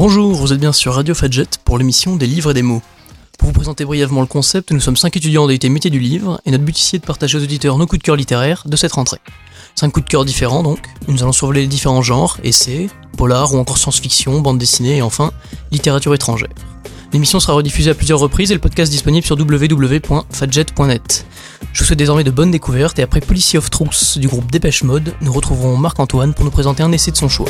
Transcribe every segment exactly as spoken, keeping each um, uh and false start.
Bonjour, vous êtes bien sur Radio Fadjet pour l'émission des livres et des mots. Pour vous présenter brièvement le concept, nous sommes cinq étudiants en D U T métier du livre et notre but ici est de partager aux auditeurs nos coups de cœur littéraires de cette rentrée. Cinq coups de cœur différents donc, nous allons survoler les différents genres, essais, polar ou encore science-fiction, bande dessinée et enfin littérature étrangère. L'émission sera rediffusée à plusieurs reprises et le podcast disponible sur w w w point fadjet point net. Je vous souhaite désormais de bonnes découvertes et après Policy of Truth du groupe Dépêche Mode, nous retrouverons Marc-Antoine pour nous présenter un essai de son choix.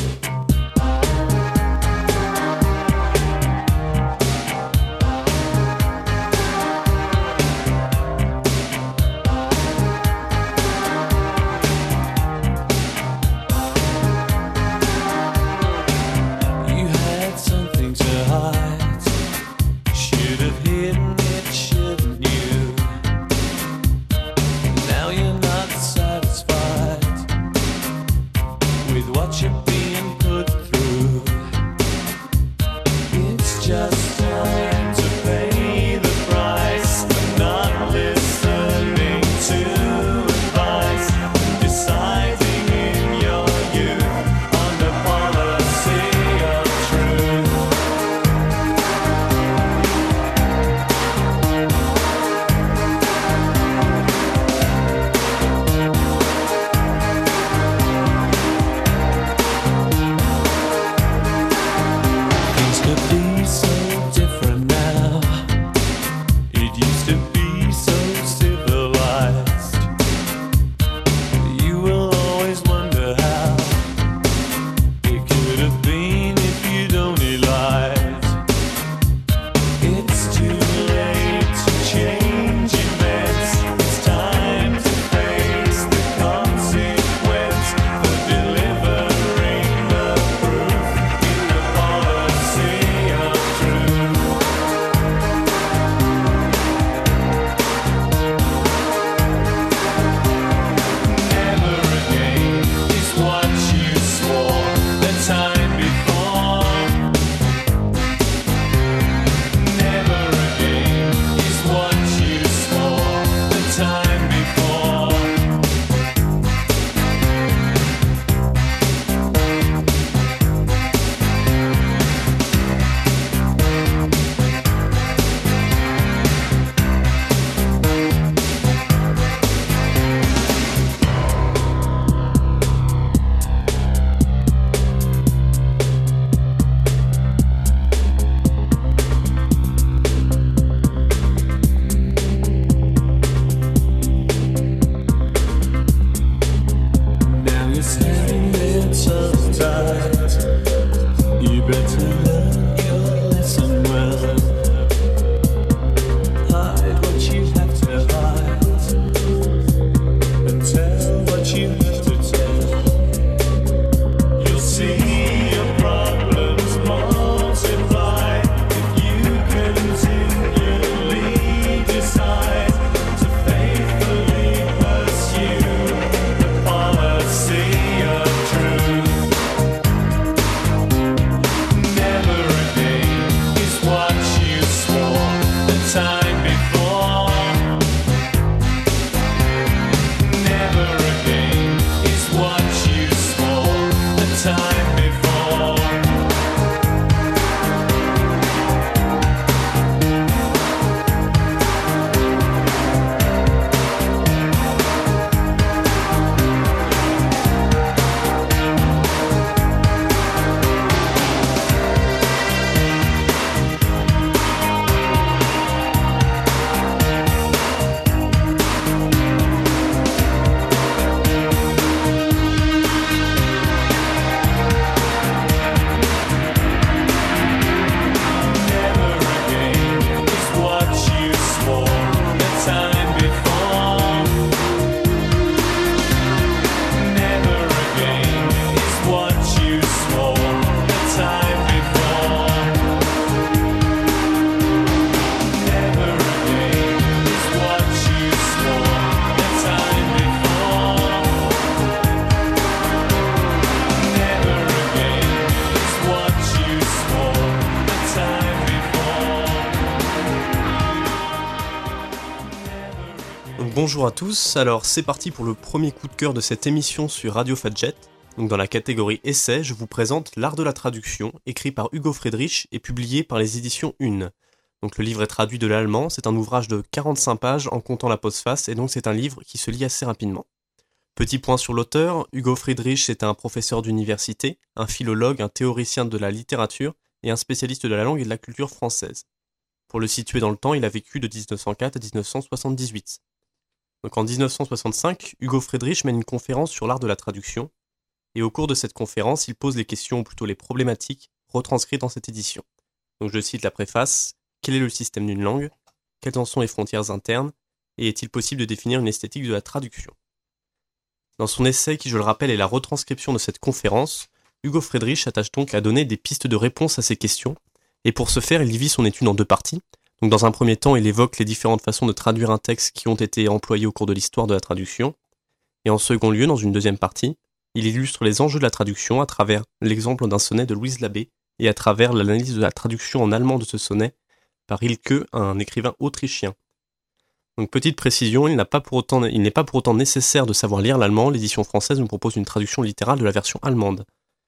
Bonjour à tous, alors c'est parti pour le premier coup de cœur de cette émission sur Radio Fadjet. Donc dans la catégorie essai, je vous présente L'art de la traduction, écrit par Hugo Friedrich et publié par les éditions Une. Donc le livre est traduit de l'allemand, c'est un ouvrage de quarante-cinq pages en comptant la postface, et donc c'est un livre qui se lit assez rapidement. Petit point sur l'auteur, Hugo Friedrich est un professeur d'université, un philologue, un théoricien de la littérature et un spécialiste de la langue et de la culture française. Pour le situer dans le temps, il a vécu de dix-neuf cent quatre à dix-neuf cent soixante-dix-huit. Donc en dix-neuf cent soixante-cinq, Hugo Friedrich mène une conférence sur l'art de la traduction, et au cours de cette conférence, il pose les questions, ou plutôt les problématiques, retranscrites dans cette édition. Donc je cite la préface: quel est le système d'une langue? Quelles en sont les frontières internes? Et est-il possible de définir une esthétique de la traduction? Dans son essai, qui je le rappelle est la retranscription de cette conférence, Hugo Friedrich attache donc à donner des pistes de réponse à ces questions, et pour ce faire, il divise son étude en deux parties. Donc dans un premier temps, il évoque les différentes façons de traduire un texte qui ont été employées au cours de l'histoire de la traduction, et en second lieu, dans une deuxième partie, il illustre les enjeux de la traduction à travers l'exemple d'un sonnet de Louise Labbé et à travers l'analyse de la traduction en allemand de ce sonnet par Rilke, un écrivain autrichien. Donc petite précision, il n'a pas pour autant, il n'est pas pour autant nécessaire de savoir lire l'allemand, l'édition française nous propose une traduction littérale de la version allemande.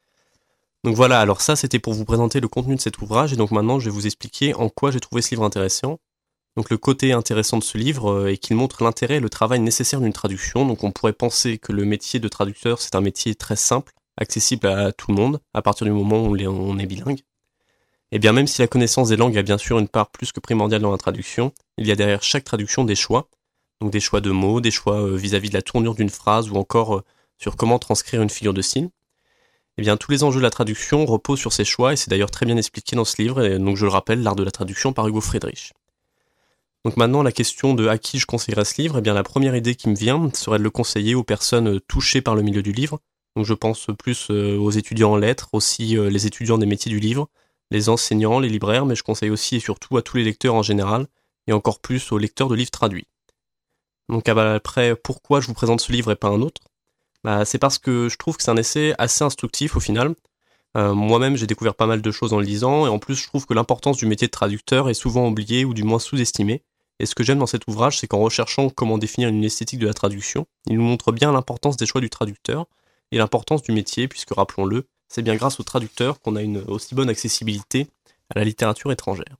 Donc voilà, alors ça c'était pour vous présenter le contenu de cet ouvrage, et donc maintenant je vais vous expliquer en quoi j'ai trouvé ce livre intéressant. Donc le côté intéressant de ce livre euh, est qu'il montre l'intérêt et le travail nécessaire d'une traduction. Donc on pourrait penser que le métier de traducteur c'est un métier très simple, accessible à tout le monde, à partir du moment où on est bilingue. Et bien même si la connaissance des langues a bien sûr une part plus que primordiale dans la traduction, il y a derrière chaque traduction des choix. Donc des choix de mots, des choix euh, vis-à-vis de la tournure d'une phrase ou encore euh, sur comment transcrire une figure de style. Et bien tous les enjeux de la traduction reposent sur ces choix et c'est d'ailleurs très bien expliqué dans ce livre, et donc je le rappelle, L'art de la traduction par Hugo Friedrich. Donc maintenant, la question de à qui je conseillerais ce livre, eh bien la première idée qui me vient serait de le conseiller aux personnes touchées par le milieu du livre. Donc je pense plus aux étudiants en lettres, aussi les étudiants des métiers du livre, les enseignants, les libraires, mais je conseille aussi et surtout à tous les lecteurs en général, et encore plus aux lecteurs de livres traduits. Donc après, pourquoi je vous présente ce livre et pas un autre? Bah, c'est parce que je trouve que c'est un essai assez instructif au final. Euh, moi-même, j'ai découvert pas mal de choses en le lisant, et en plus, je trouve que l'importance du métier de traducteur est souvent oubliée ou du moins sous-estimée. Et ce que j'aime dans cet ouvrage, c'est qu'en recherchant comment définir une esthétique de la traduction, il nous montre bien l'importance des choix du traducteur et l'importance du métier, puisque rappelons-le, c'est bien grâce au traducteur qu'on a une aussi bonne accessibilité à la littérature étrangère.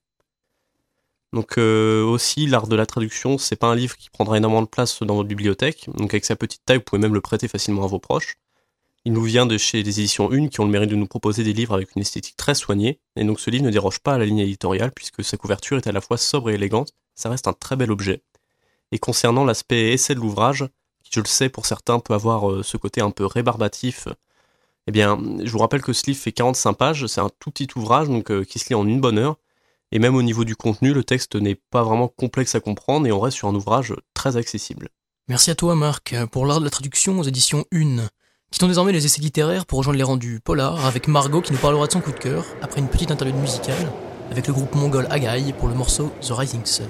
Donc euh, aussi, l'art de la traduction, c'est pas un livre qui prendra énormément de place dans votre bibliothèque, donc avec sa petite taille, vous pouvez même le prêter facilement à vos proches. Il nous vient de chez les éditions Une qui ont le mérite de nous proposer des livres avec une esthétique très soignée, et donc ce livre ne déroge pas à la ligne éditoriale puisque sa couverture est à la fois sobre et élégante, ça reste un très bel objet. Et concernant l'aspect essai de l'ouvrage, qui je le sais pour certains peut avoir euh, ce côté un peu rébarbatif, eh bien je vous rappelle que ce livre fait quarante-cinq pages, c'est un tout petit ouvrage donc euh, qui se lit en une bonne heure, et même au niveau du contenu, le texte n'est pas vraiment complexe à comprendre et on reste sur un ouvrage très accessible. Merci à toi Marc pour l'art de la traduction aux éditions Une. Quittons désormais les essais littéraires pour rejoindre les rendus polars avec Margot qui nous parlera de son coup de cœur après une petite interlude musicale avec le groupe mongol Agaï pour le morceau The Rising Sun.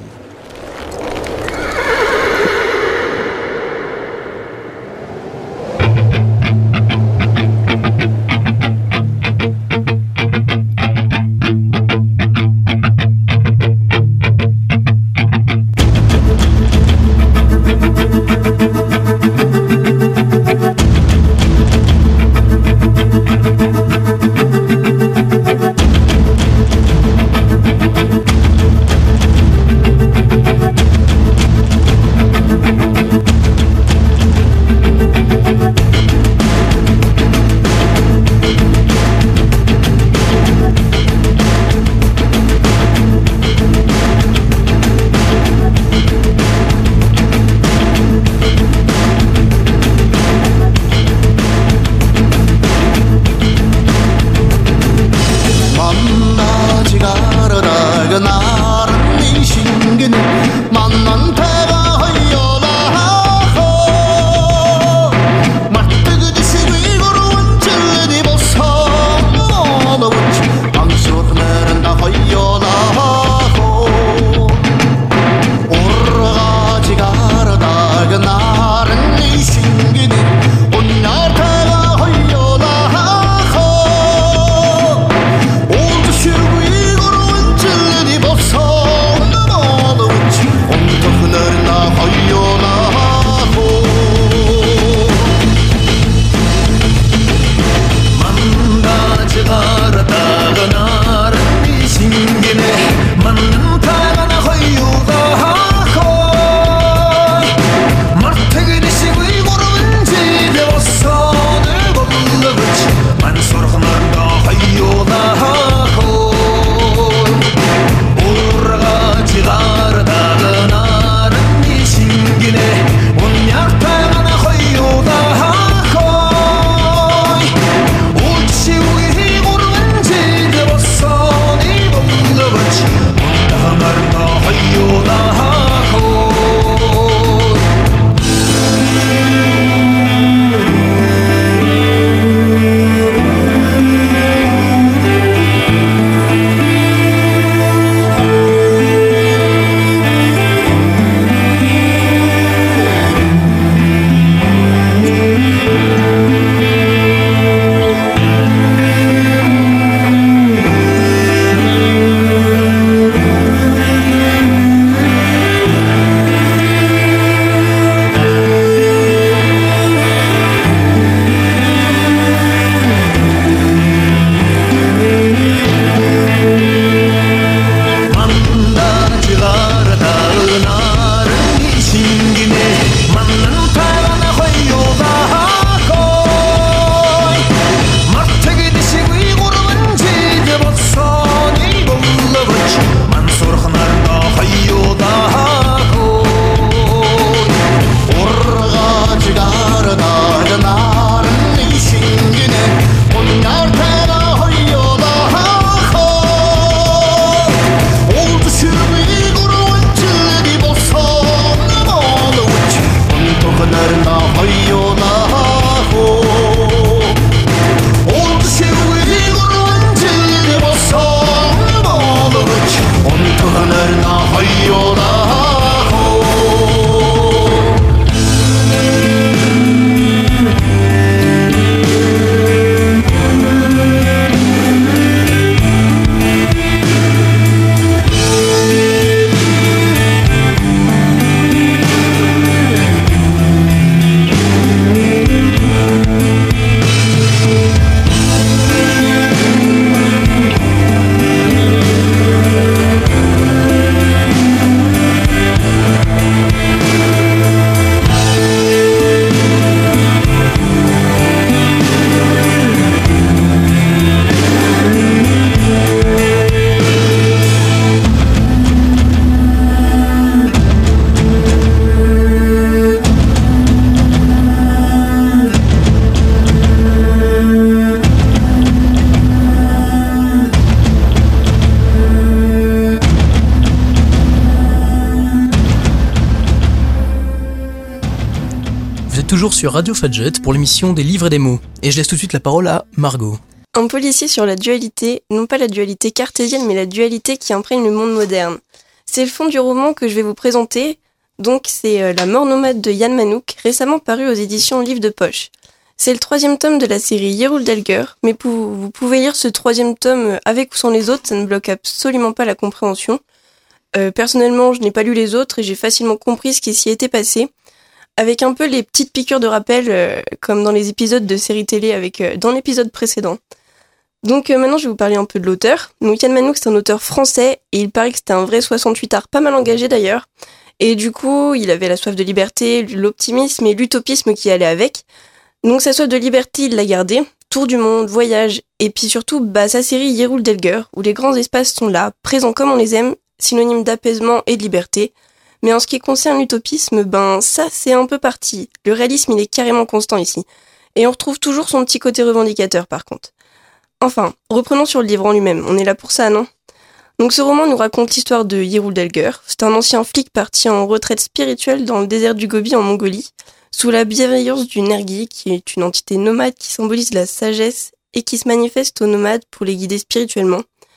toujours sur Radio Fadjet pour l'émission des livres et des mots. Et je laisse tout de suite la parole à Margot. Un policier sur la dualité, non pas la dualité cartésienne, mais la dualité qui imprègne le monde moderne. C'est le fond du roman que je vais vous présenter. Donc c'est La mort nomade de Yann Manouk, récemment paru aux éditions Livre de Poche. C'est le troisième tome de la série Yeroul Delger, mais vous pouvez lire ce troisième tome avec ou sans les autres, ça ne bloque absolument pas la compréhension. Euh, personnellement, je n'ai pas lu les autres et j'ai facilement compris ce qui s'y était passé, avec un peu les petites piqûres de rappel, euh, comme dans les épisodes de séries télé avec euh, dans l'épisode précédent. Donc euh, maintenant, je vais vous parler un peu de l'auteur. Donc Yann Manouk, c'est un auteur français et il paraît que c'était un vrai soixante-huit art, pas mal engagé d'ailleurs. Et du coup, il avait la soif de liberté, l'optimisme et l'utopisme qui allait avec. Donc sa soif de liberté, il l'a gardée. Tour du monde, voyage, et puis surtout bah, sa série Yeroul Delger, où les grands espaces sont là, présents comme on les aime, synonyme d'apaisement et de liberté. Mais en ce qui concerne l'utopisme, ben ça c'est un peu parti. Le réalisme il est carrément constant ici. Et on retrouve toujours son petit côté revendicateur par contre. Enfin, reprenons sur le livre en lui-même, on est là pour ça, non ? Donc ce roman nous raconte l'histoire de Yeroul Delger. C'est un ancien flic parti en retraite spirituelle dans le désert du Gobi en Mongolie, sous la bienveillance du Nergi, qui est une entité nomade qui symbolise la sagesse et qui se manifeste aux nomades pour les guider spirituellement.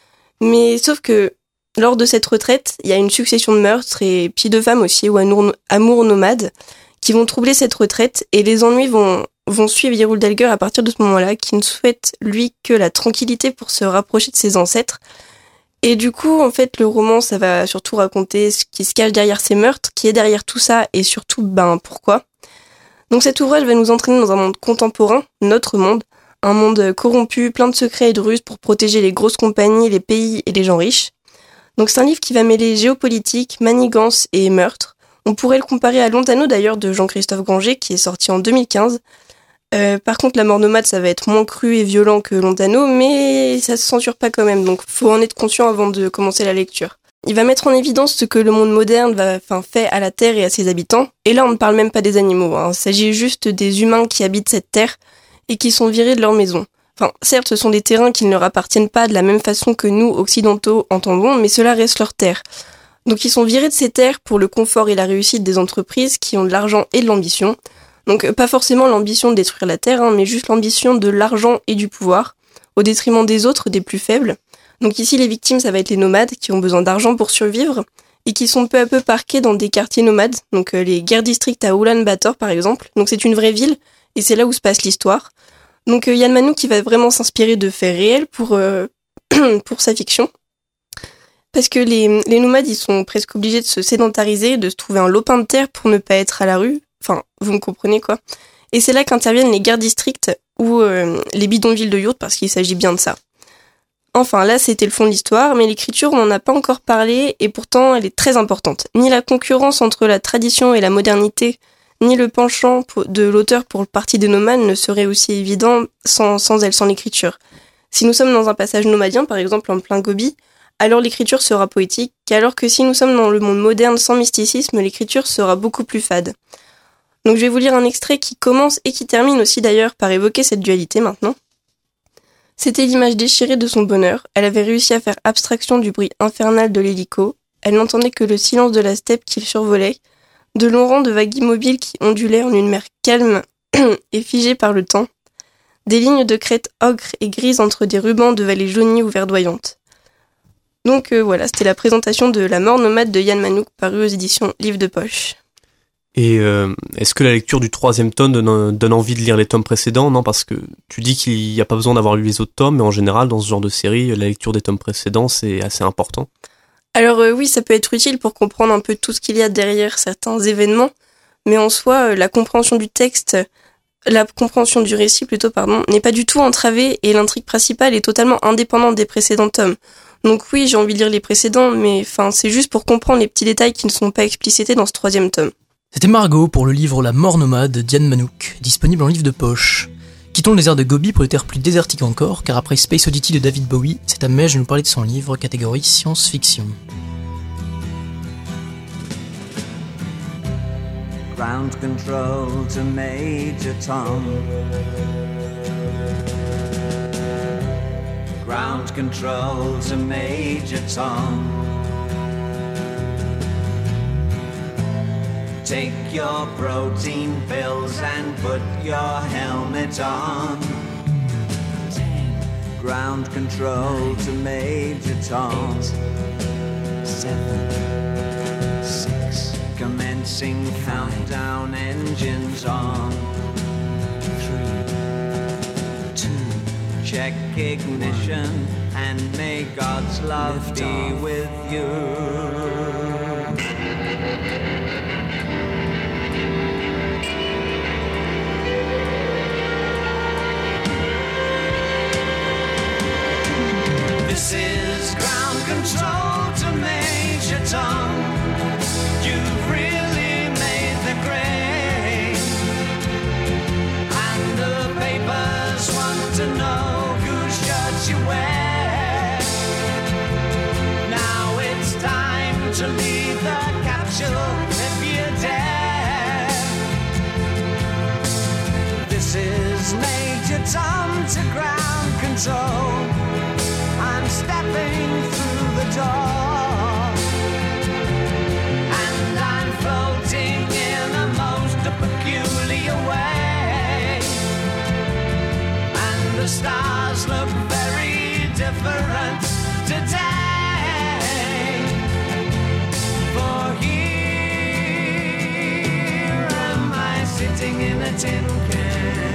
Mais sauf que, lors de cette retraite, il y a une succession de meurtres et puis de femmes aussi, ou amours nomades, qui vont troubler cette retraite, et les ennuis vont, vont suivre Yeroul Delger à partir de ce moment-là, qui ne souhaite, lui, que la tranquillité pour se rapprocher de ses ancêtres. Et du coup, en fait, le roman, ça va surtout raconter ce qui se cache derrière ces meurtres, qui est derrière tout ça, et surtout, ben, pourquoi. Donc cet ouvrage va nous entraîner dans un monde contemporain, notre monde, un monde corrompu, plein de secrets et de ruses pour protéger les grosses compagnies, les pays et les gens riches. Donc c'est un livre qui va mêler géopolitique, manigance et meurtre. On pourrait le comparer à Lontano d'ailleurs de Jean-Christophe Granger qui est sorti en deux mille quinze. Euh, par contre la mort nomade ça va être moins cru et violent que Lontano, mais ça se censure pas quand même, donc faut en être conscient avant de commencer la lecture. Il va mettre en évidence ce que le monde moderne va, enfin, fait à la Terre et à ses habitants. Et là, on ne parle même pas des animaux. Hein. Il s'agit juste des humains qui habitent cette Terre et qui sont virés de leur maison. Enfin, certes, ce sont des terrains qui ne leur appartiennent pas de la même façon que nous, occidentaux, entendons, mais cela reste leur terre. Donc, ils sont virés de ces terres pour le confort et la réussite des entreprises qui ont de l'argent et de l'ambition. Donc, pas forcément l'ambition de détruire la Terre, hein, mais juste l'ambition de l'argent et du pouvoir, au détriment des autres, des plus faibles. Donc ici, les victimes, ça va être les nomades qui ont besoin d'argent pour survivre et qui sont peu à peu parqués dans des quartiers nomades, donc euh, les guerres districts à Oulan-Bator par exemple. Donc c'est une vraie ville et c'est là où se passe l'histoire. Donc euh, Yann Manouk qui va vraiment s'inspirer de faits réels pour, euh, pour sa fiction. Parce que les, les nomades, ils sont presque obligés de se sédentariser, de se trouver un lopin de terre pour ne pas être à la rue. Enfin, vous me comprenez quoi. Et c'est là qu'interviennent les guerres districts ou euh, les bidonvilles de yurts parce qu'il s'agit bien de ça. Enfin, là, c'était le fond de l'histoire, mais l'écriture, on n'en a pas encore parlé, et pourtant, elle est très importante. Ni la concurrence entre la tradition et la modernité, ni le penchant de l'auteur pour le parti des nomades ne serait aussi évident sans, sans elle, sans l'écriture. Si nous sommes dans un passage nomadien, par exemple en plein Gobi, alors l'écriture sera poétique, alors que si nous sommes dans le monde moderne sans mysticisme, l'écriture sera beaucoup plus fade. Donc je vais vous lire un extrait qui commence et qui termine aussi d'ailleurs par évoquer cette dualité maintenant. C'était l'image déchirée de son bonheur. Elle avait réussi à faire abstraction du bruit infernal de l'hélico. Elle n'entendait que le silence de la steppe qu'il survolait, de longs rangs de vagues immobiles qui ondulaient en une mer calme et figée par le temps, des lignes de crêtes ocre et grises entre des rubans de vallées jaunies ou verdoyantes. Donc euh, voilà, c'était la présentation de La mort nomade de Yann Manouk, paru aux éditions Livre de Poche. Et euh, est-ce que la lecture du troisième tome donne, donne envie de lire les tomes précédents ? Non, parce que tu dis qu'il n'y a pas besoin d'avoir lu les autres tomes, mais en général, dans ce genre de série, la lecture des tomes précédents, c'est assez important. Alors euh, oui, ça peut être utile pour comprendre un peu tout ce qu'il y a derrière certains événements, mais en soi, euh, la compréhension du texte, la compréhension du récit plutôt, pardon, n'est pas du tout entravée et l'intrigue principale est totalement indépendante des précédents tomes. Donc oui, j'ai envie de lire les précédents, mais enfin, c'est juste pour comprendre les petits détails qui ne sont pas explicités dans ce troisième tome. C'était Margot pour le livre La mort nomade de Yann Manouk, disponible en livre de poche. Quittons le désert de Gobi pour les terres plus désertiques encore, car après Space Oddity de David Bowie, c'est à Mej de nous parler de son livre, catégorie science-fiction. Ground control to Major Tom. Ground control to Major Tom. Take your protein pills and put your helmet on. Ten. Ground control to Major Tom. Eight, seven, six. Commencing countdown, engines on. Three, two. Check ignition and may God's love Lift be off. With you. This is ground control to Major Tom. You've really made the grade, and the papers want to know whose shirt you wear. Now it's time to leave the capsule if you dare. This is Major Tom to ground control. I'm stepping through the door, and I'm floating in a most peculiar way, and the stars look very different today. For here am I sitting in a tin can.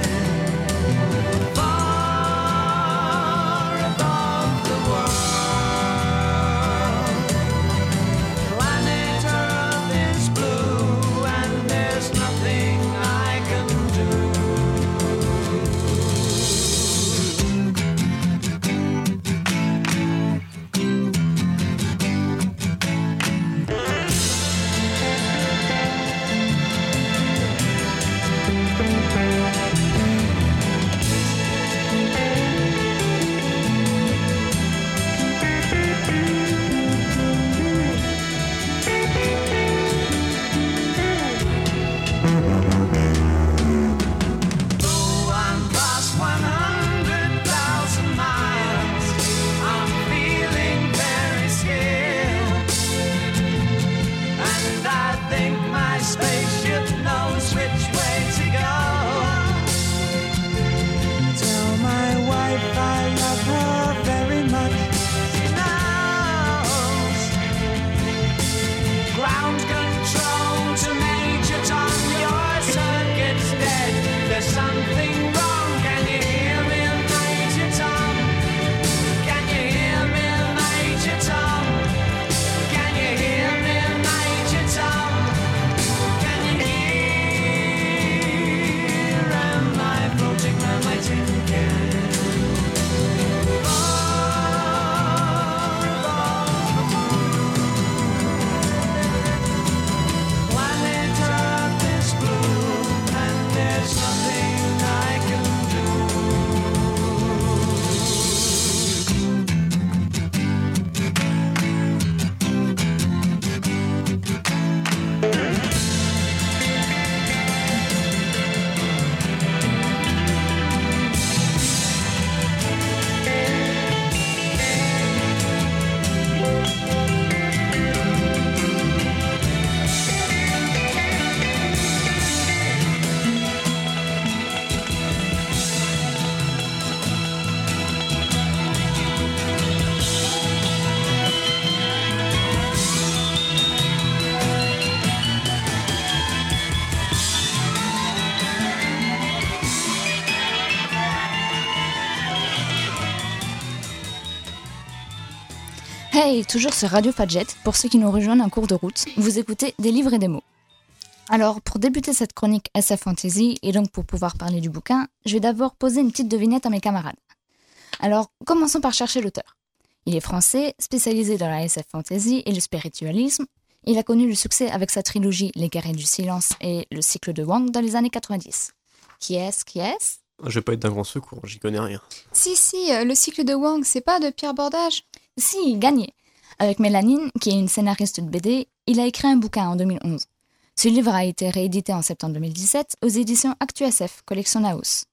Hey, toujours sur Radio Fadjet, pour ceux qui nous rejoignent en cours de route, vous écoutez des livres et des mots. Alors, pour débuter cette chronique S F Fantasy, et donc pour pouvoir parler du bouquin, je vais d'abord poser une petite devinette à mes camarades. Alors, commençons par chercher l'auteur. Il est français, spécialisé dans la S F Fantasy et le spiritualisme. Il a connu le succès avec sa trilogie Les Guerriers du Silence et Le Cycle de Wang dans les années quatre-vingt-dix. Qui est-ce, qui est-ce ? Je vais pas être d'un grand secours, j'y connais rien. Si, si, euh, Le Cycle de Wang, c'est pas de Pierre Bordage ? Si, gagné. Avec Mélanine, qui est une scénariste de B D, il a écrit un bouquin en deux mille onze. Ce livre a été réédité en septembre deux mille dix-sept aux éditions ActuSF, collection Naos.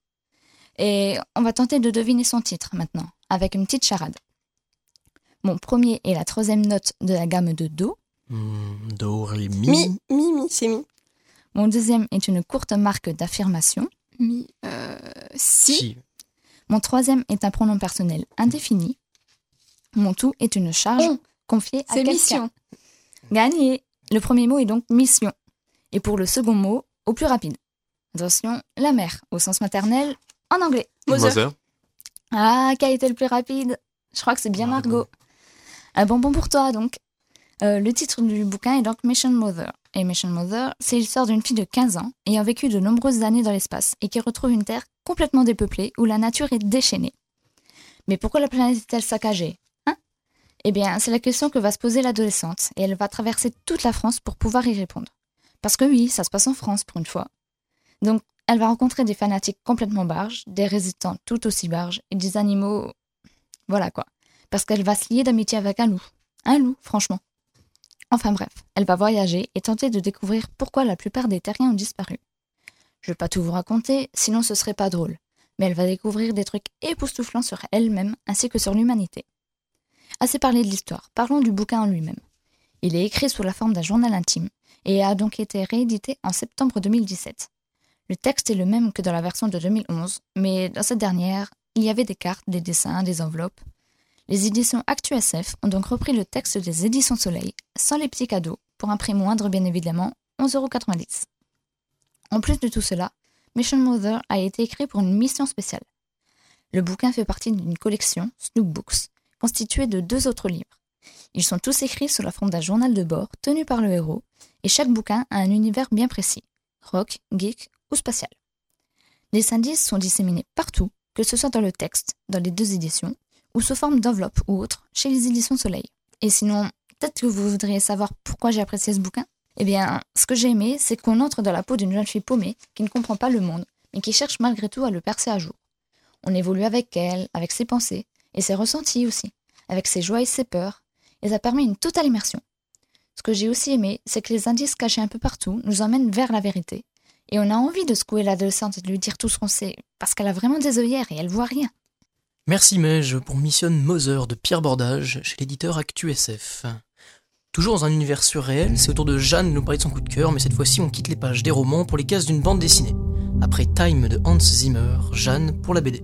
Et on va tenter de deviner son titre maintenant, avec une petite charade. Mon premier et la troisième note de la gamme de Do. Mm, do, ré, mi. Mi, mi, mi, c'est mi. Mon deuxième est une courte marque d'affirmation. Mi, euh, si. Si. Mon troisième est un pronom personnel indéfini. Mon tout est une charge On. confiée à C'est quelqu'un. mission. Gagné. Le premier mot est donc mission. Et pour le second mot, au plus rapide. Attention, la mère, au sens maternel, en anglais. Mother. Ah, qui a été le plus rapide? Je crois que c'est bien Margot. Un bonbon pour toi, donc. Euh, le titre du bouquin est donc Mission Mother. Et Mission Mother, c'est l'histoire d'une fille de quinze ans ayant vécu de nombreuses années dans l'espace et qui retrouve une Terre complètement dépeuplée où la nature est déchaînée. Mais pourquoi la planète est-elle saccagée? Hein? Eh bien, c'est la question que va se poser l'adolescente et elle va traverser toute la France pour pouvoir y répondre. Parce que oui, ça se passe en France pour une fois. Donc, elle va rencontrer des fanatiques complètement barges, des résistants tout aussi barges et des animaux... Voilà quoi. Parce qu'elle va se lier d'amitié avec un loup. Un loup, franchement. Enfin bref, elle va voyager et tenter de découvrir pourquoi la plupart des terriens ont disparu. Je vais pas tout vous raconter, sinon ce serait pas drôle. Mais elle va découvrir des trucs époustouflants sur elle-même ainsi que sur l'humanité. Assez parlé de l'histoire, parlons du bouquin en lui-même. Il est écrit sous la forme d'un journal intime et a donc été réédité en septembre deux mille dix-sept. Le texte est le même que dans la version de deux mille onze, mais dans cette dernière, il y avait des cartes, des dessins, des enveloppes. Les éditions ActuSF ont donc repris le texte des éditions Soleil, sans les petits cadeaux, pour un prix moindre bien évidemment, onze euros quatre-vingt-dix. En plus de tout cela, Mission Mother a été écrit pour une mission spéciale. Le bouquin fait partie d'une collection, Snoop Books, constituée de deux autres livres. Ils sont tous écrits sous la forme d'un journal de bord tenu par le héros, et chaque bouquin a un univers bien précis, rock, geek ou spatial. Les indices sont disséminés partout, que ce soit dans le texte, dans les deux éditions, ou sous forme d'enveloppe ou autre, chez les éditions Soleil. Et sinon, peut-être que vous voudriez savoir pourquoi j'ai apprécié ce bouquin? Eh bien, ce que j'ai aimé, c'est qu'on entre dans la peau d'une jeune fille paumée qui ne comprend pas le monde, mais qui cherche malgré tout à le percer à jour. On évolue avec elle, avec ses pensées, et ses ressentis aussi, avec ses joies et ses peurs, et ça permet une totale immersion. Ce que j'ai aussi aimé, c'est que les indices cachés un peu partout nous emmènent vers la vérité, et on a envie de secouer l'adolescente et de lui dire tout ce qu'on sait, parce qu'elle a vraiment des œillères et elle voit rien. Merci Mej pour Mission Mother de Pierre Bordage chez l'éditeur ActuSF. Toujours dans un univers surréel, c'est au tour de Jeanne de nous parler de son coup de cœur, mais cette fois-ci on quitte les pages des romans pour les cases d'une bande dessinée. Après Time de Hans Zimmer, Jeanne pour la B D.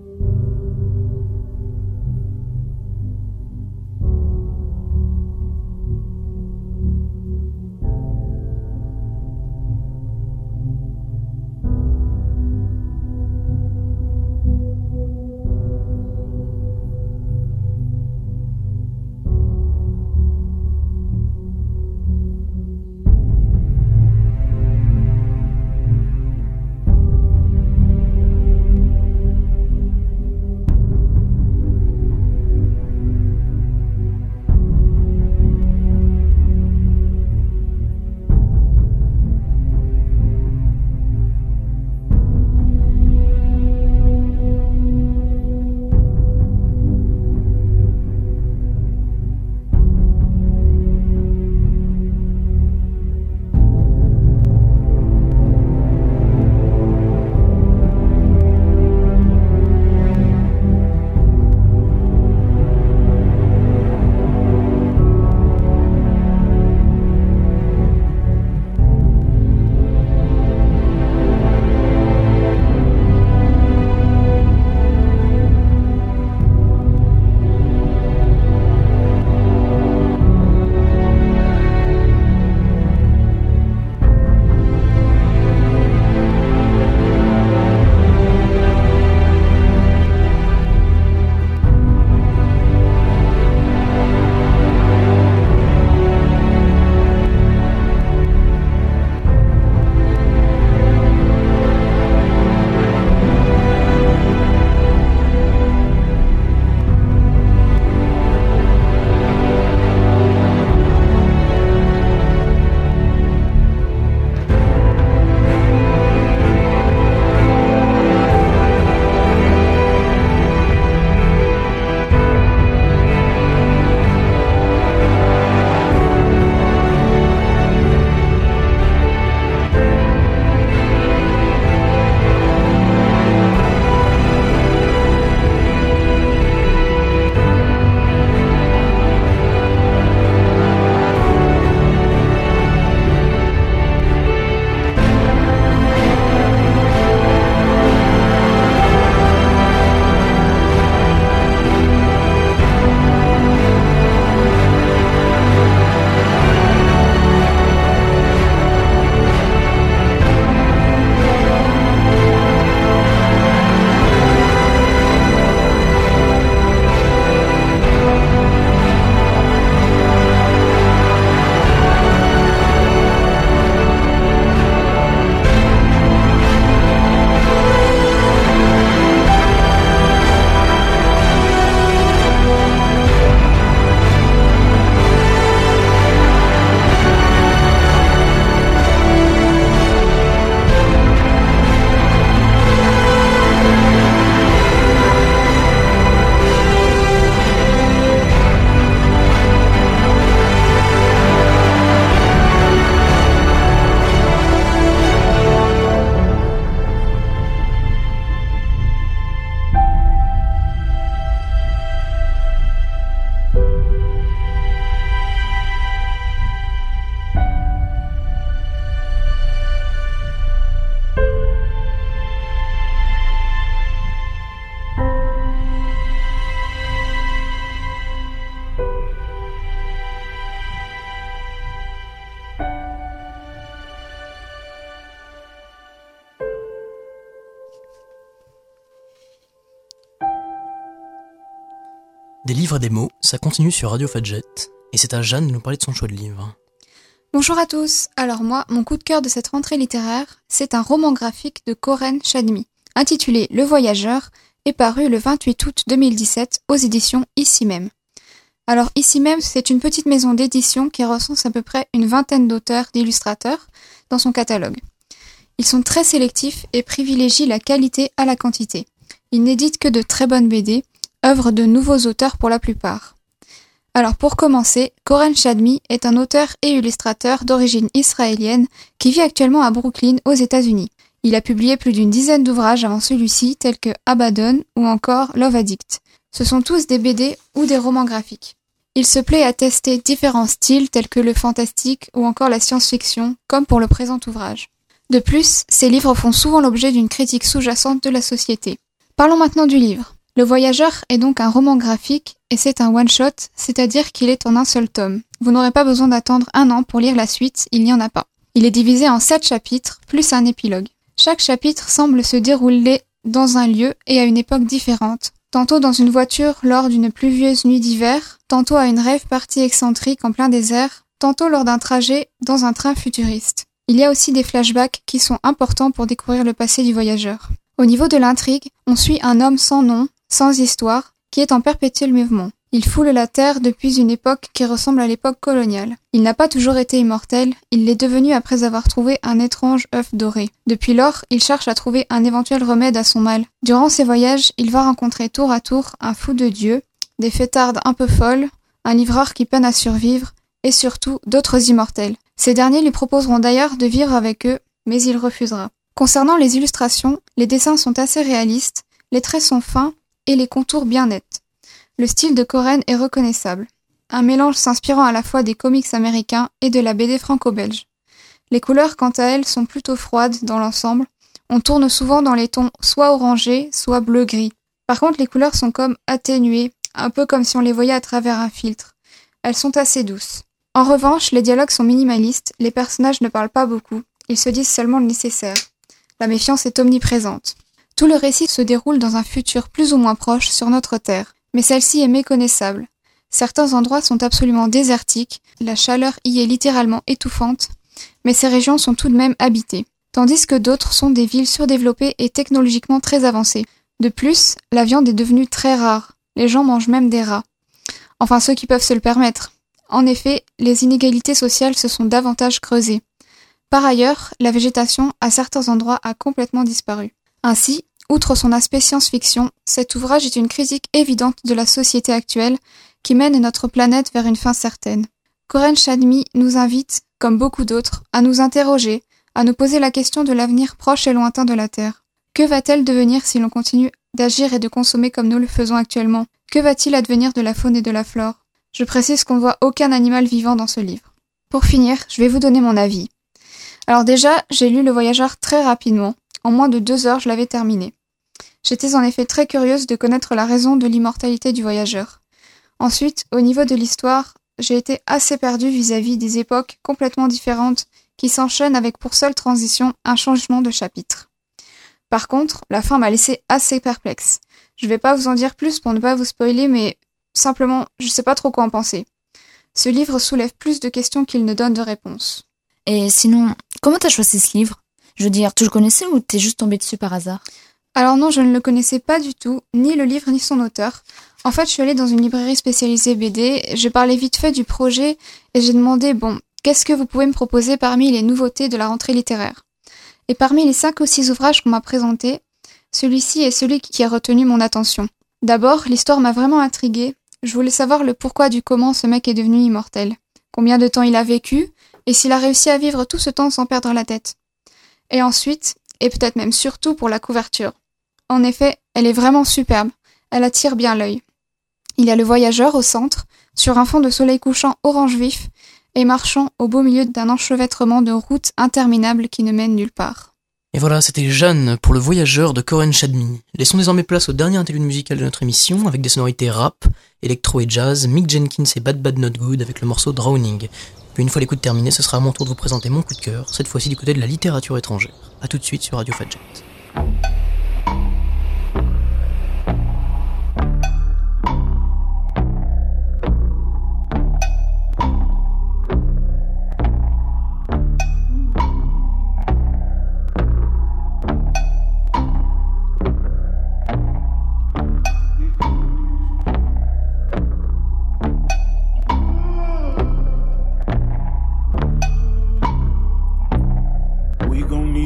Des livres et des mots, ça continue sur Radio Fadjet, et c'est à Jeanne de nous parler de son choix de livre. Bonjour à tous. Alors moi, mon coup de cœur de cette rentrée littéraire, c'est un roman graphique de Keren Shadmi, intitulé Le Voyageur, et paru le vingt-huit août deux mille dix-sept aux éditions Ici Même. Alors Ici Même, c'est une petite maison d'édition qui recense à peu près une vingtaine d'auteurs, d'illustrateurs dans son catalogue. Ils sont très sélectifs et privilégient la qualité à la quantité. Ils n'éditent que de très bonnes B D, œuvres de nouveaux auteurs pour la plupart. Alors pour commencer, Keren Shadmi est un auteur et illustrateur d'origine israélienne qui vit actuellement à Brooklyn aux États-Unis. Il a publié plus d'une dizaine d'ouvrages avant celui-ci, tels que Abaddon ou encore Love Addict. Ce sont tous des B D ou des romans graphiques. Il se plaît à tester différents styles tels que le fantastique ou encore la science-fiction, comme pour le présent ouvrage. De plus, ces livres font souvent l'objet d'une critique sous-jacente de la société. Parlons maintenant du livre. Le Voyageur est donc un roman graphique et c'est un one-shot, c'est-à-dire qu'il est en un seul tome. Vous n'aurez pas besoin d'attendre un an pour lire la suite, il n'y en a pas. Il est divisé en sept chapitres, plus un épilogue. Chaque chapitre semble se dérouler dans un lieu et à une époque différente. Tantôt dans une voiture lors d'une pluvieuse nuit d'hiver, tantôt à une rêve partie excentrique en plein désert, tantôt lors d'un trajet dans un train futuriste. Il y a aussi des flashbacks qui sont importants pour découvrir le passé du voyageur. Au niveau de l'intrigue, on suit un homme sans nom, sans histoire, qui est en perpétuel mouvement. Il foule la Terre depuis une époque qui ressemble à l'époque coloniale. Il n'a pas toujours été immortel, il l'est devenu après avoir trouvé un étrange œuf doré. Depuis lors, il cherche à trouver un éventuel remède à son mal. Durant ses voyages, il va rencontrer tour à tour un fou de Dieu, des fêtardes un peu folles, un livreur qui peine à survivre, et surtout d'autres immortels. Ces derniers lui proposeront d'ailleurs de vivre avec eux, mais il refusera. Concernant les illustrations, les dessins sont assez réalistes, les traits sont fins et les contours bien nets. Le style de Keren est reconnaissable. Un mélange s'inspirant à la fois des comics américains et de la B D franco-belge. Les couleurs, quant à elles, sont plutôt froides dans l'ensemble. On tourne souvent dans les tons soit orangés, soit bleu-gris. Par contre, les couleurs sont comme atténuées, un peu comme si on les voyait à travers un filtre. Elles sont assez douces. En revanche, les dialogues sont minimalistes, les personnages ne parlent pas beaucoup, ils se disent seulement le nécessaire. La méfiance est omniprésente. Tout le récit se déroule dans un futur plus ou moins proche sur notre Terre, mais celle-ci est méconnaissable. Certains endroits sont absolument désertiques, la chaleur y est littéralement étouffante, mais ces régions sont tout de même habitées, tandis que d'autres sont des villes surdéveloppées et technologiquement très avancées. De plus, la viande est devenue très rare, les gens mangent même des rats. Enfin ceux qui peuvent se le permettre. En effet, les inégalités sociales se sont davantage creusées. Par ailleurs, la végétation à certains endroits a complètement disparu. Ainsi, outre son aspect science-fiction, cet ouvrage est une critique évidente de la société actuelle qui mène notre planète vers une fin certaine. Keren Shadmi nous invite, comme beaucoup d'autres, à nous interroger, à nous poser la question de l'avenir proche et lointain de la Terre. Que va-t-elle devenir si l'on continue d'agir et de consommer comme nous le faisons actuellement ? Que va-t-il advenir de la faune et de la flore ? Je précise qu'on ne voit aucun animal vivant dans ce livre. Pour finir, je vais vous donner mon avis. Alors déjà, j'ai lu Le Voyageur très rapidement. En moins de deux heures, je l'avais terminé. J'étais en effet très curieuse de connaître la raison de l'immortalité du voyageur. Ensuite, au niveau de l'histoire, j'ai été assez perdue vis-à-vis des époques complètement différentes qui s'enchaînent avec pour seule transition un changement de chapitre. Par contre, la fin m'a laissé assez perplexe. Je vais pas vous en dire plus pour ne pas vous spoiler, mais simplement, je sais pas trop quoi en penser. Ce livre soulève plus de questions qu'il ne donne de réponses. Et sinon, comment t'as choisi ce livre ? Je veux dire, tu le connaissais ou t'es juste tombé dessus par hasard ? Alors non, je ne le connaissais pas du tout, ni le livre ni son auteur. En fait, je suis allée dans une librairie spécialisée B D, j'ai parlé vite fait du projet et j'ai demandé, bon, qu'est-ce que vous pouvez me proposer parmi les nouveautés de la rentrée littéraire ? Et parmi les cinq ou six ouvrages qu'on m'a présentés, celui-ci est celui qui a retenu mon attention. D'abord, l'histoire m'a vraiment intriguée. Je voulais savoir le pourquoi du comment ce mec est devenu immortel. Combien de temps il a vécu, et s'il a réussi à vivre tout ce temps sans perdre la tête. Et ensuite, et peut-être même surtout pour la couverture. En effet, elle est vraiment superbe. Elle attire bien l'œil. Il y a le voyageur au centre, sur un fond de soleil couchant orange vif, et marchant au beau milieu d'un enchevêtrement de routes interminables qui ne mènent nulle part. Et voilà, c'était Jeanne pour Le Voyageur de Keren Shadmi. Laissons désormais place au dernier interlude musical de notre émission, avec des sonorités rap, électro et jazz, Mick Jenkins et Bad Bad Not Good avec le morceau Drowning. Puis une fois l'écoute terminée, ce sera à mon tour de vous présenter mon coup de cœur, cette fois-ci du côté de la littérature étrangère. A tout de suite sur Radio Fadjet.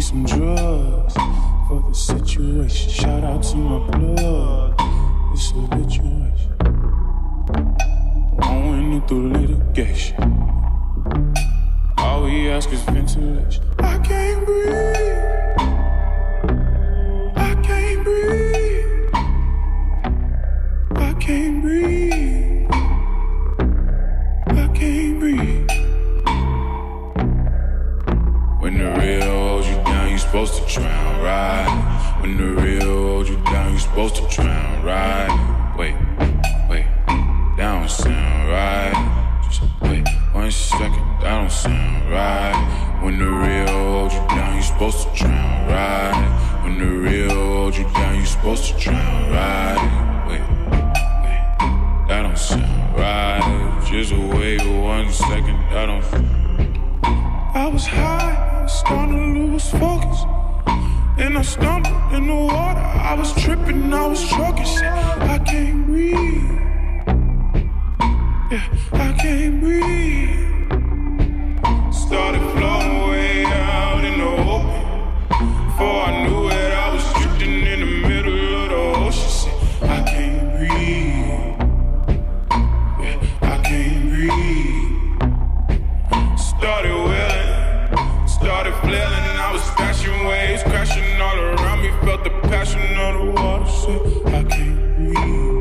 some drugs for the situation. Shout out to my blood. It's a situation. Going into litigation. All we ask is ventilation. I can't breathe. I can't breathe. I can't breathe. I can't breathe. When the real holds you down, you supposed to drown, right? When the real holds you down, you supposed to drown, right? Wait, wait, that don't sound right. Just wait one second, that don't sound right. When the real holds you down, you supposed to drown, right? When the real holds you down, you supposed to drown, right? Wait, wait, that don't sound right. Just wait one second, that don't. I was high, I was starting to lose focus. And I stumbled in the water, I was tripping, I was choking. I can't breathe. Yeah, I can't breathe. Started floating way out in the open. Before I knew it, I was drifting in the middle of the ocean. I can't breathe. Yeah, I can't breathe. Started wailing, started flailing. I was splashing waves, crashing all around me. Felt the passion of the water. So I can't breathe.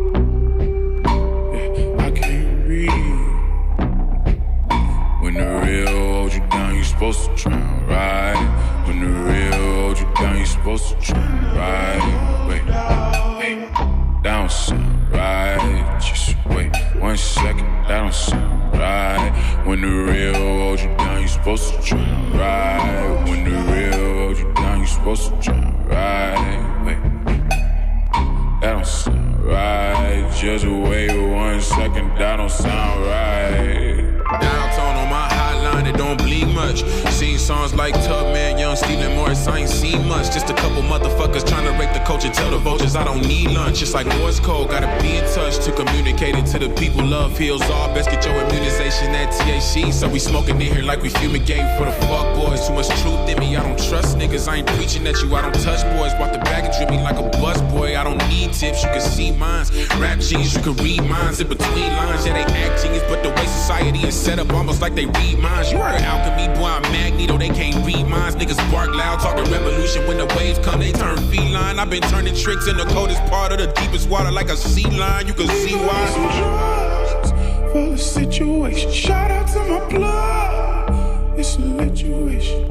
When the real holds you down, you supposed to drown, right? When the real holds you down, you supposed to drown, right? Wait, wait, that don't sound right. Just wait one second, that don't sound right. When the real holds you down, you supposed to drown, right? When the real holds you down, you supposed to drown, right? Wait, that don't sound right. Just wait one second, that don't sound right. Downtown on my hotline, it don't bleed much. Seen songs like Tubman, Young Stephen Morris, I ain't seen much. Just a couple motherfuckers trying to rape the culture. Tell the vultures I don't need lunch. It's like Morse code, gotta be in touch to communicate it to the people. Love heals all, best get your immunization at T H C. So we smoking in here like we fumigating for the fuck boys. Too much truth in me, I don't trust niggas. I ain't preaching at you, I don't touch boys. Bought the bag and drip me like a bus boy. I don't need tips, you can see mines. Rap genius, you can read minds in between lines. Yeah, they act genius, but the way society is set up almost like they read minds. You heard alchemy, boy, I'm Magneto, they can't read minds. Niggas bark loud, talking revolution. When the waves come, they turn feline. I've been turning tricks in the coldest part of the deepest water like a sea lion. You can see why. Some drugs for the situation. Shout out to my blood. It's a situation.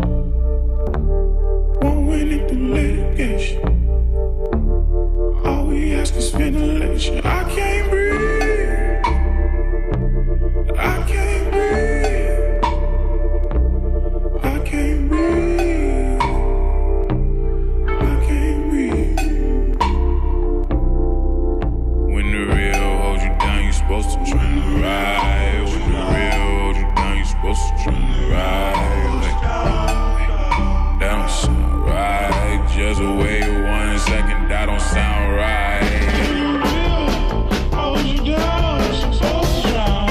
Won't win it through litigation. All we ask is ventilation. I can't breathe. I can't breathe. I can't breathe. I can't breathe. When the real holds you down, you supposed to drown, right? When the real holds you down, you supposed to drown, right? Like, that don't sound right. Just wait one second, that don't sound right. When the real holds you down, you supposed to drown.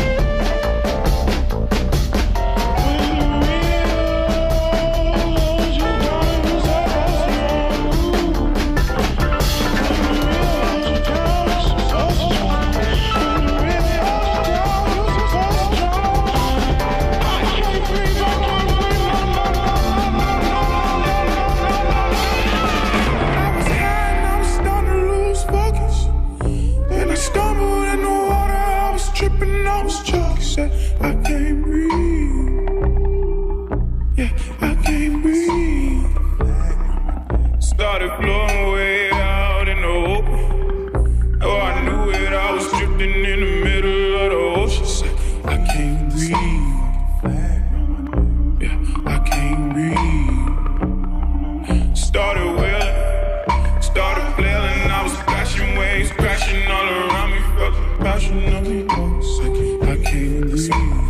I can't breathe. Yeah, I can't breathe. Started floating way out in the open. Oh, I knew it, I was drifting in the middle of the ocean. I can't breathe. Yeah, I can't breathe. Started wailing, started flailing. I was splashing waves, crashing all around me. Felt the passion of the ocean. I can't breathe.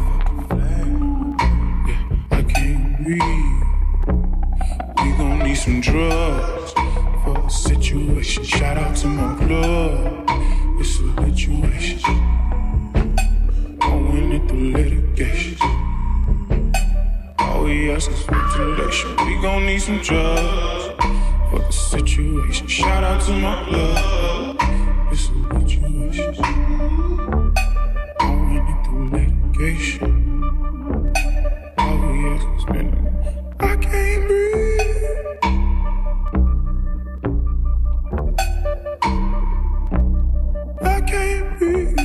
Yeah, I can't breathe. We gon' need some drugs for the situation. Shout out to my blood. It's a situation. Going into litigation. All we ask is for speculation. We gon' need some drugs for the situation. Shout out to my love. It's a situation. I'm running through litigation. All we ask is minimum. I can't breathe. I can't breathe.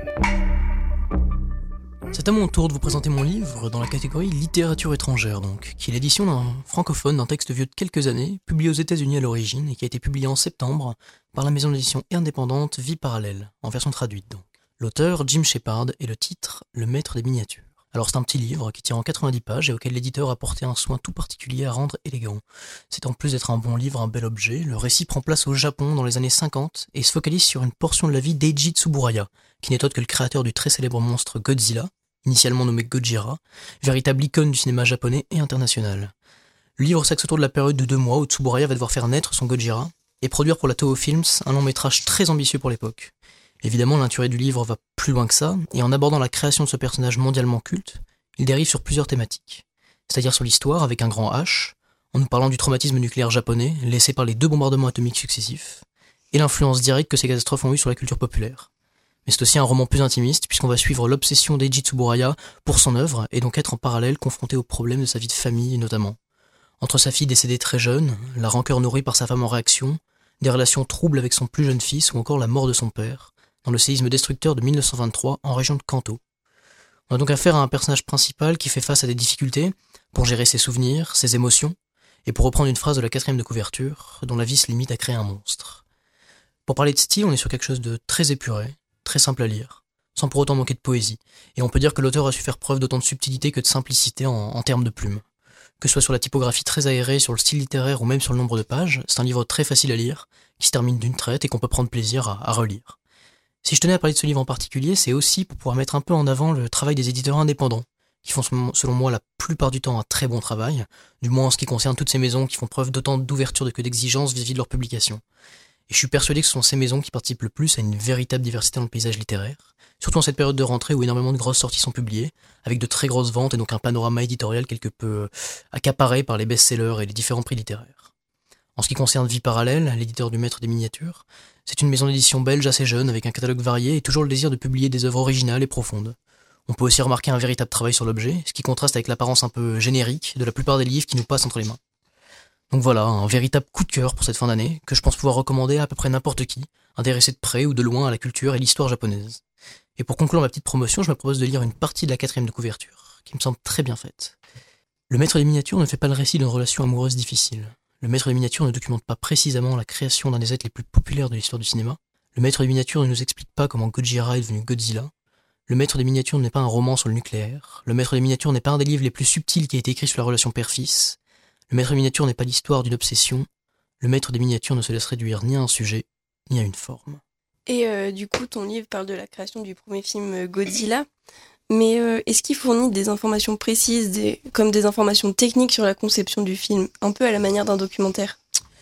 C'est à mon tour de vous présenter mon livre dans la catégorie littérature étrangère, donc, qui est l'édition d'un francophone d'un texte vieux de quelques années, publié aux États-Unis à l'origine et qui a été publié en septembre par la maison d'édition indépendante Vie Parallèle, en version traduite donc. L'auteur, Jim Shepard, et le titre, Le Maître des Miniatures. Alors c'est un petit livre qui tient en quatre-vingt-dix pages et auquel l'éditeur a porté un soin tout particulier à rendre élégant. C'est en plus d'être un bon livre, un bel objet, le récit prend place au Japon dans les années cinquante et se focalise sur une portion de la vie d'Eiji Tsuburaya, qui n'est autre que le créateur du très célèbre monstre Godzilla, initialement nommé Gojira, véritable icône du cinéma japonais et international. Le livre s'axe autour de la période de deux mois où Tsuburaya va devoir faire naître son Gojira et produire pour la Toho Films un long métrage très ambitieux pour l'époque. Évidemment, l'intérêt du livre va plus loin que ça, et en abordant la création de ce personnage mondialement culte, il dérive sur plusieurs thématiques. C'est-à-dire sur l'histoire avec un grand H, en nous parlant du traumatisme nucléaire japonais laissé par les deux bombardements atomiques successifs, et l'influence directe que ces catastrophes ont eu sur la culture populaire. Mais c'est aussi un roman plus intimiste, puisqu'on va suivre l'obsession d'Eiji Tsuburaya pour son œuvre, et donc être en parallèle confronté aux problèmes de sa vie de famille notamment. Entre sa fille décédée très jeune, la rancœur nourrie par sa femme en réaction, des relations troubles avec son plus jeune fils ou encore la mort de son père, dans le séisme destructeur de mille neuf cent vingt-trois en région de Kanto. On a donc affaire à un personnage principal qui fait face à des difficultés pour gérer ses souvenirs, ses émotions, et pour reprendre une phrase de la quatrième de couverture, dont la vie se limite à créer un monstre. Pour parler de style, on est sur quelque chose de très épuré, très simple à lire, sans pour autant manquer de poésie, et on peut dire que l'auteur a su faire preuve d'autant de subtilité que de simplicité en, en termes de plumes. Que ce soit sur la typographie très aérée, sur le style littéraire ou même sur le nombre de pages, c'est un livre très facile à lire, qui se termine d'une traite et qu'on peut prendre plaisir à, à relire. Si je tenais à parler de ce livre en particulier, c'est aussi pour pouvoir mettre un peu en avant le travail des éditeurs indépendants, qui font selon moi la plupart du temps un très bon travail, du moins en ce qui concerne toutes ces maisons qui font preuve d'autant d'ouverture que d'exigence vis-à-vis de leur publication. Et je suis persuadé que ce sont ces maisons qui participent le plus à une véritable diversité dans le paysage littéraire, surtout en cette période de rentrée où énormément de grosses sorties sont publiées, avec de très grosses ventes et donc un panorama éditorial quelque peu accaparé par les best-sellers et les différents prix littéraires. En ce qui concerne Vie Parallèle, l'éditeur du Maître des Miniatures, c'est une maison d'édition belge assez jeune avec un catalogue varié et toujours le désir de publier des œuvres originales et profondes. On peut aussi remarquer un véritable travail sur l'objet, ce qui contraste avec l'apparence un peu générique de la plupart des livres qui nous passent entre les mains. Donc voilà, un véritable coup de cœur pour cette fin d'année, que je pense pouvoir recommander à à peu près n'importe qui, intéressé de près ou de loin à la culture et l'histoire japonaise. Et pour conclure ma petite promotion, je me propose de lire une partie de la quatrième de couverture, qui me semble très bien faite. Le Maître des Miniatures ne fait pas le récit d'une relation amoureuse difficile. Le Maître des Miniatures ne documente pas précisément la création d'un des êtres les plus populaires de l'histoire du cinéma. Le Maître des Miniatures ne nous explique pas comment Gojira est devenu Godzilla. Le Maître des Miniatures n'est pas un roman sur le nucléaire. Le Maître des Miniatures n'est pas un des livres les plus subtils qui a été écrit sur la relation père-fils. Le Maître des Miniatures n'est pas l'histoire d'une obsession. Le Maître des Miniatures ne se laisse réduire ni à un sujet, ni à une forme. Et euh, du coup, ton livre parle de la création du premier film Godzilla. Mais euh, est-ce qu'il fournit des informations précises, des, comme des informations techniques sur la conception du film, un peu à la manière d'un documentaire ?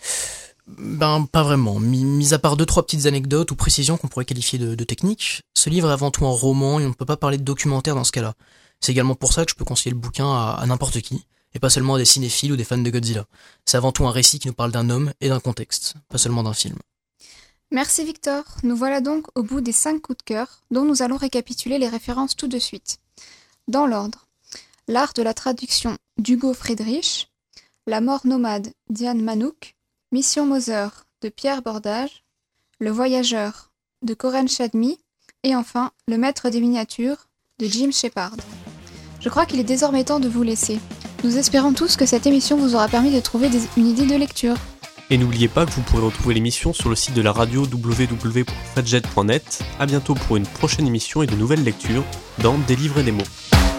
Ben, pas vraiment. Mis, mis à part deux, trois petites anecdotes ou précisions qu'on pourrait qualifier de, de techniques, ce livre est avant tout un roman et on ne peut pas parler de documentaire dans ce cas-là. C'est également pour ça que je peux conseiller le bouquin à, à n'importe qui, et pas seulement à des cinéphiles ou des fans de Godzilla. C'est avant tout un récit qui nous parle d'un homme et d'un contexte, pas seulement d'un film. Merci Victor. Nous voilà donc au bout des cinq coups de cœur, dont nous allons récapituler les références tout de suite. Dans l'ordre, L'art de la traduction d'Hugo Friedrich, La mort nomade d'Yann Manouk, Mission Moser de Pierre Bordage, Le voyageur de Koren Shadmi, et enfin Le maître des miniatures de Jim Shepard. Je crois qu'il est désormais temps de vous laisser. Nous espérons tous que cette émission vous aura permis de trouver des, une idée de lecture. Et n'oubliez pas que vous pourrez retrouver l'émission sur le site de la radio w w w point fadjet point net. A bientôt pour une prochaine émission et de nouvelles lectures dans Des livres et des mots.